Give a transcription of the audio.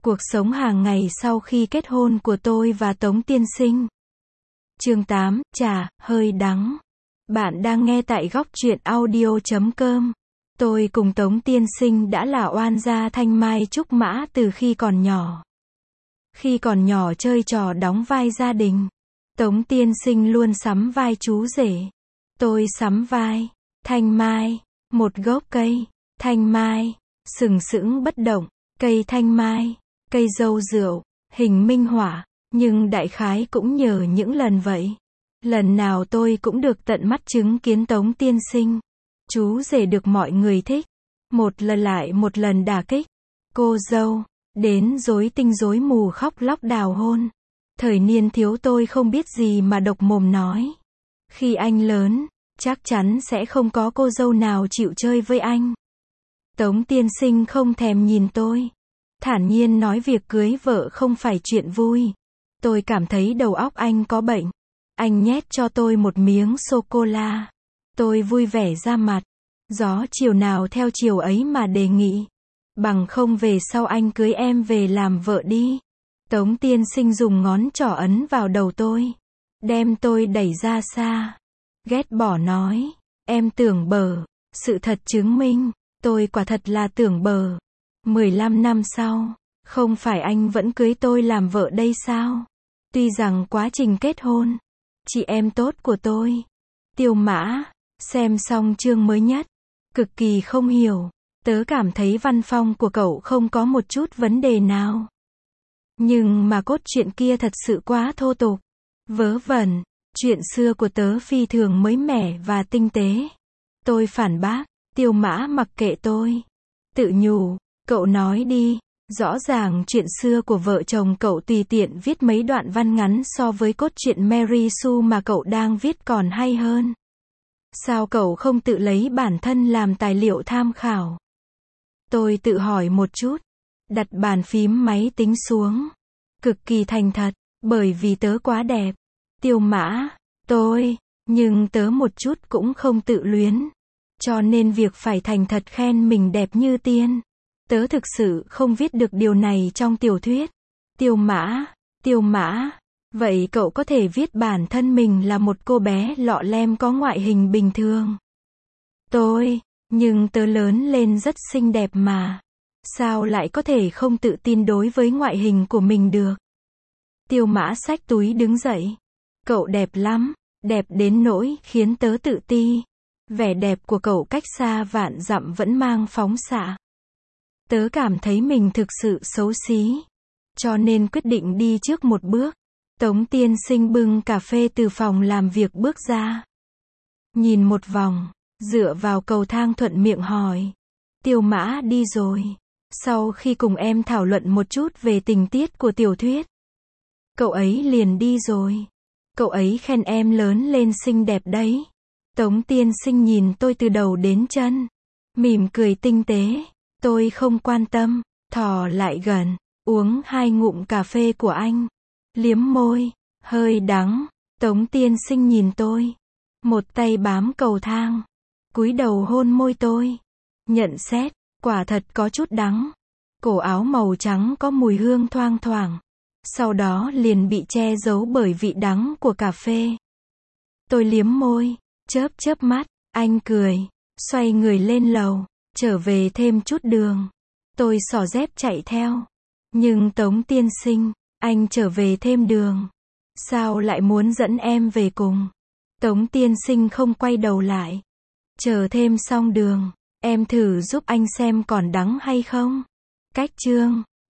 Cuộc sống hàng ngày sau khi kết hôn của tôi và Tống Tiên Sinh. Chương 8, trà, hơi đắng. Bạn đang nghe tại góc truyện audio.com. Tôi cùng Tống Tiên Sinh đã là oan gia thanh mai trúc mã từ khi còn nhỏ. Khi còn nhỏ chơi trò đóng vai gia đình. Tống Tiên Sinh luôn sắm vai chú rể. Tôi sắm vai thanh mai, một gốc cây thanh mai, sừng sững bất động, cây thanh mai, cây dâu rượu, hình minh họa, nhưng đại khái cũng nhờ những lần vậy. Lần nào tôi cũng được tận mắt chứng kiến Tống Tiên Sinh, chú rể được mọi người thích, một lần lại một lần đả kích, cô dâu, đến rối tinh rối mù khóc lóc đào hôn. Thời niên thiếu tôi không biết gì mà độc mồm nói. Khi anh lớn, chắc chắn sẽ không có cô dâu nào chịu chơi với anh. Tống Tiên Sinh không thèm nhìn tôi. Thản nhiên nói việc cưới vợ không phải chuyện vui. Tôi cảm thấy đầu óc anh có bệnh. Anh nhét cho tôi một miếng sô-cô-la. Tôi vui vẻ ra mặt. Gió chiều nào theo chiều ấy mà đề nghị. Bằng không về sau anh cưới em về làm vợ đi. Tống Tiên Sinh dùng ngón trỏ ấn vào đầu tôi. Đem tôi đẩy ra xa. Ghét bỏ nói. Em tưởng bờ. Sự thật chứng minh. Tôi quả thật là tưởng bờ. 15 năm sau. Không phải anh vẫn cưới tôi làm vợ đây sao? Tuy rằng quá trình kết hôn. Chị em tốt của tôi. Tiêu Mã. Xem xong chương mới nhất. Cực kỳ không hiểu. Tớ cảm thấy văn phong của cậu không có một chút vấn đề nào. Nhưng mà cốt truyện kia thật sự quá thô tục. Vớ vẩn. Chuyện xưa của tớ phi thường mới mẻ và tinh tế. Tôi phản bác. Tiêu Mã mặc kệ tôi. Tự nhủ. Cậu nói đi. Rõ ràng chuyện xưa của vợ chồng cậu tùy tiện viết mấy đoạn văn ngắn so với cốt truyện Mary Sue mà cậu đang viết còn hay hơn. Sao cậu không tự lấy bản thân làm tài liệu tham khảo? Tôi tự hỏi một chút. Đặt bàn phím máy tính xuống. Cực kỳ thành thật. Bởi vì tớ quá đẹp. Tiêu Mã. Nhưng tớ một chút cũng không tự luyến. Cho nên việc phải thành thật khen mình đẹp như tiên. Tớ thực sự không viết được điều này trong tiểu thuyết. Tiêu Mã. Vậy cậu có thể viết bản thân mình là một cô bé lọ lem có ngoại hình bình thường. Nhưng tớ lớn lên rất xinh đẹp mà. Sao lại có thể không tự tin đối với ngoại hình của mình được? Tiêu Mã xách túi đứng dậy. Cậu đẹp lắm. Đẹp đến nỗi khiến tớ tự ti. Vẻ đẹp của cậu cách xa vạn dặm vẫn mang phóng xạ. Tớ cảm thấy mình thực sự xấu xí. Cho nên quyết định đi trước một bước. Tống Tiên Sinh bưng cà phê từ phòng làm việc bước ra. Nhìn một vòng. Dựa vào cầu thang thuận miệng hỏi. Tiêu Mã đi rồi. Sau khi cùng em thảo luận một chút về tình tiết của tiểu thuyết. Cậu ấy liền đi rồi. Cậu ấy khen em lớn lên xinh đẹp đấy. Tống Tiên Sinh nhìn tôi từ đầu đến chân. Mỉm cười tinh tế. Tôi không quan tâm. Thò lại gần. Uống 2 ngụm cà phê của anh. Liếm môi. Hơi đắng. Tống Tiên Sinh nhìn tôi. Một tay bám cầu thang. Cúi đầu hôn môi tôi. Nhận xét. Quả thật có chút đắng. Cổ áo màu trắng có mùi hương thoang thoảng. Sau đó liền bị che giấu bởi vị đắng của cà phê. Tôi liếm môi. Chớp mắt. Anh cười. Xoay người lên lầu. Trở về thêm chút đường. Tôi xỏ dép chạy theo. Nhưng Tống Tiên Sinh, anh trở về thêm đường. Sao lại muốn dẫn em về cùng? Tống Tiên Sinh không quay đầu lại. Chờ thêm xong đường. Em thử giúp anh xem còn đắng hay không? Cách chương.